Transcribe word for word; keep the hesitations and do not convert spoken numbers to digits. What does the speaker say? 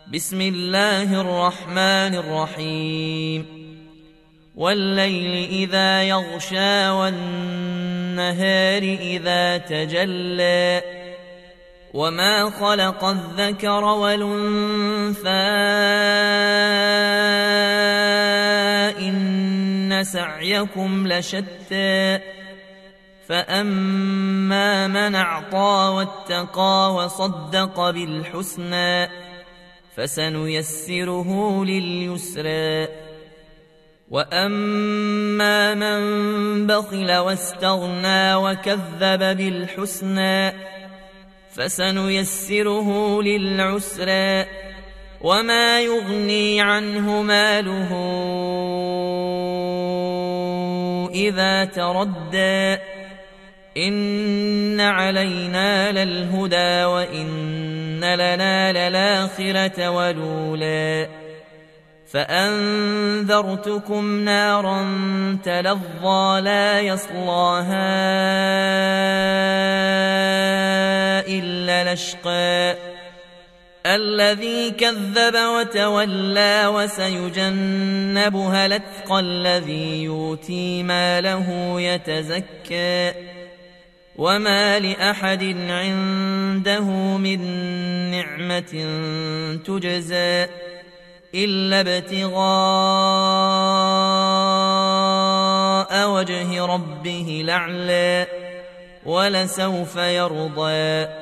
بسم الله الرحمن الرحيم والليل إذا يغشى والنهار إذا تجلى وما خلق الذكر والأنثى إن سعيكم لشتى فأما من أعطى واتقى وصدق بالحسنى فسنيسره لليسرى وأما من بخل واستغنى وكذب بالحسنى فسنيسره للعسرى وما يغني عنه ماله إذا تردى إن علينا للهدى وإن لنا للآخرة والأولى فأنذرتكم نارا تلظى لا يصلاها إلا الأشقى الذي كذب وتولى وسيجنبها الأتقى الذي يؤتي ماله يتزكى وما لأحد عنده من نعمة تجزى إلا ابتغاء وجه ربه الأعلى ولسوف يرضى